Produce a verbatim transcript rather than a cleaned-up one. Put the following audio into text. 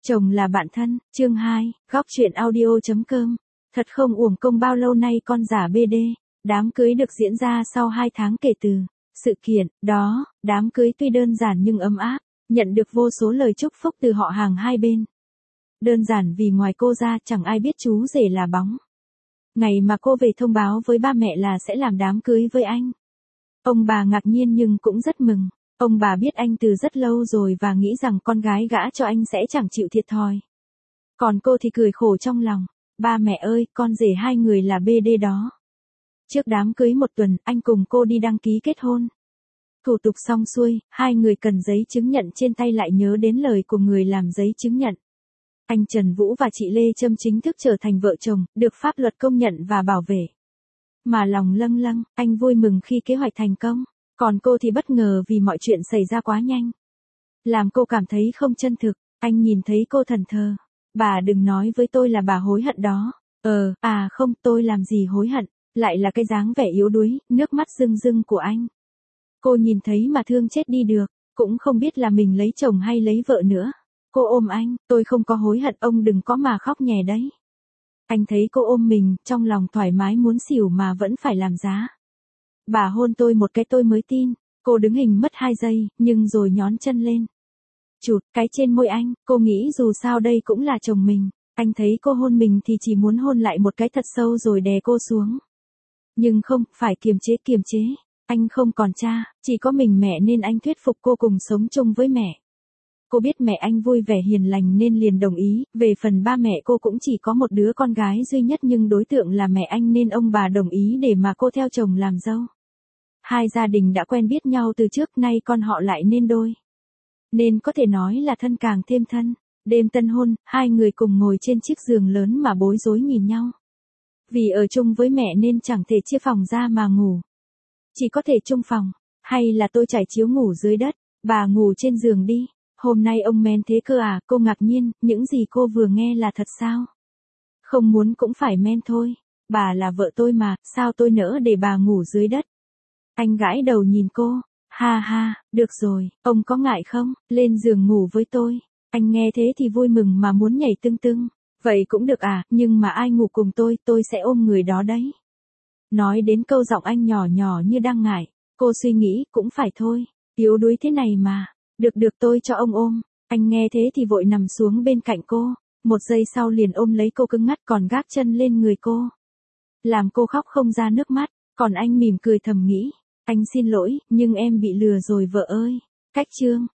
Chồng là bạn thân, chương hai, góc truyện audio.com. Thật không uổng công bao lâu nay con giả bê đê, đám cưới được diễn ra sau hai tháng kể từ sự kiện đó, đám cưới tuy đơn giản nhưng ấm áp, nhận được vô số lời chúc phúc từ họ hàng hai bên. Đơn giản vì ngoài cô ra chẳng ai biết chú rể là bóng. Ngày mà cô về thông báo với ba mẹ là sẽ làm đám cưới với anh. Ông bà ngạc nhiên nhưng cũng rất mừng. Ông bà biết anh từ rất lâu rồi và nghĩ rằng con gái gả cho anh sẽ chẳng chịu thiệt thòi. Còn cô thì cười khổ trong lòng. Ba mẹ ơi, con rể hai người là bê đê đó. Trước đám cưới một tuần, anh cùng cô đi đăng ký kết hôn. Thủ tục xong xuôi, hai người cần giấy chứng nhận trên tay lại nhớ đến lời của người làm giấy chứng nhận. Anh Trần Vũ và chị Lê Trâm chính thức trở thành vợ chồng, được pháp luật công nhận và bảo vệ. Mà lòng lâng lâng, anh vui mừng khi kế hoạch thành công. Còn cô thì bất ngờ vì mọi chuyện xảy ra quá nhanh. Làm cô cảm thấy không chân thực, anh nhìn thấy cô thẫn thờ. Bà đừng nói với tôi là bà hối hận đó. Ờ, à không, tôi làm gì hối hận, lại là cái dáng vẻ yếu đuối, nước mắt rưng rưng của anh. Cô nhìn thấy mà thương chết đi được, cũng không biết là mình lấy chồng hay lấy vợ nữa. Cô ôm anh, tôi không có hối hận, ông đừng có mà khóc nhè đấy. Anh thấy cô ôm mình, trong lòng thoải mái muốn xỉu mà vẫn phải làm giá. Bà hôn tôi một cái tôi mới tin, cô đứng hình mất hai giây, nhưng rồi nhón chân lên. Chụt cái trên môi anh, cô nghĩ dù sao đây cũng là chồng mình. Anh thấy cô hôn mình thì chỉ muốn hôn lại một cái thật sâu rồi đè cô xuống. Nhưng không, phải kiềm chế kiềm chế. Anh không còn cha, chỉ có mình mẹ nên anh thuyết phục cô cùng sống chung với mẹ. Cô biết mẹ anh vui vẻ hiền lành nên liền đồng ý, về phần ba mẹ cô cũng chỉ có một đứa con gái duy nhất nhưng đối tượng là mẹ anh nên ông bà đồng ý để mà cô theo chồng làm dâu. Hai gia đình đã quen biết nhau từ trước, nay con họ lại nên đôi. Nên có thể nói là thân càng thêm thân. Đêm tân hôn, hai người cùng ngồi trên chiếc giường lớn mà bối rối nhìn nhau. Vì ở chung với mẹ nên chẳng thể chia phòng ra mà ngủ. Chỉ có thể chung phòng, hay là tôi trải chiếu ngủ dưới đất, bà ngủ trên giường đi. Hôm nay ông men thế cơ à, cô ngạc nhiên, những gì cô vừa nghe là thật sao? Không muốn cũng phải men thôi, bà là vợ tôi mà, sao tôi nỡ để bà ngủ dưới đất? Anh gãi đầu nhìn cô, ha ha, được rồi, ông có ngại không, lên giường ngủ với tôi. Anh nghe thế thì vui mừng mà muốn nhảy tưng tưng, vậy cũng được à, nhưng mà ai ngủ cùng tôi, tôi sẽ ôm người đó đấy. Nói đến câu giọng anh nhỏ nhỏ như đang ngại, cô suy nghĩ, cũng phải thôi, yếu đuối thế này mà. Được được tôi cho ông ôm. Anh nghe thế thì vội nằm xuống bên cạnh cô. Một giây sau liền ôm lấy cô cứng ngắt còn gác chân lên người cô. Làm cô khóc không ra nước mắt. Còn anh mỉm cười thầm nghĩ. Anh xin lỗi, nhưng em bị lừa rồi vợ ơi. Cách chương.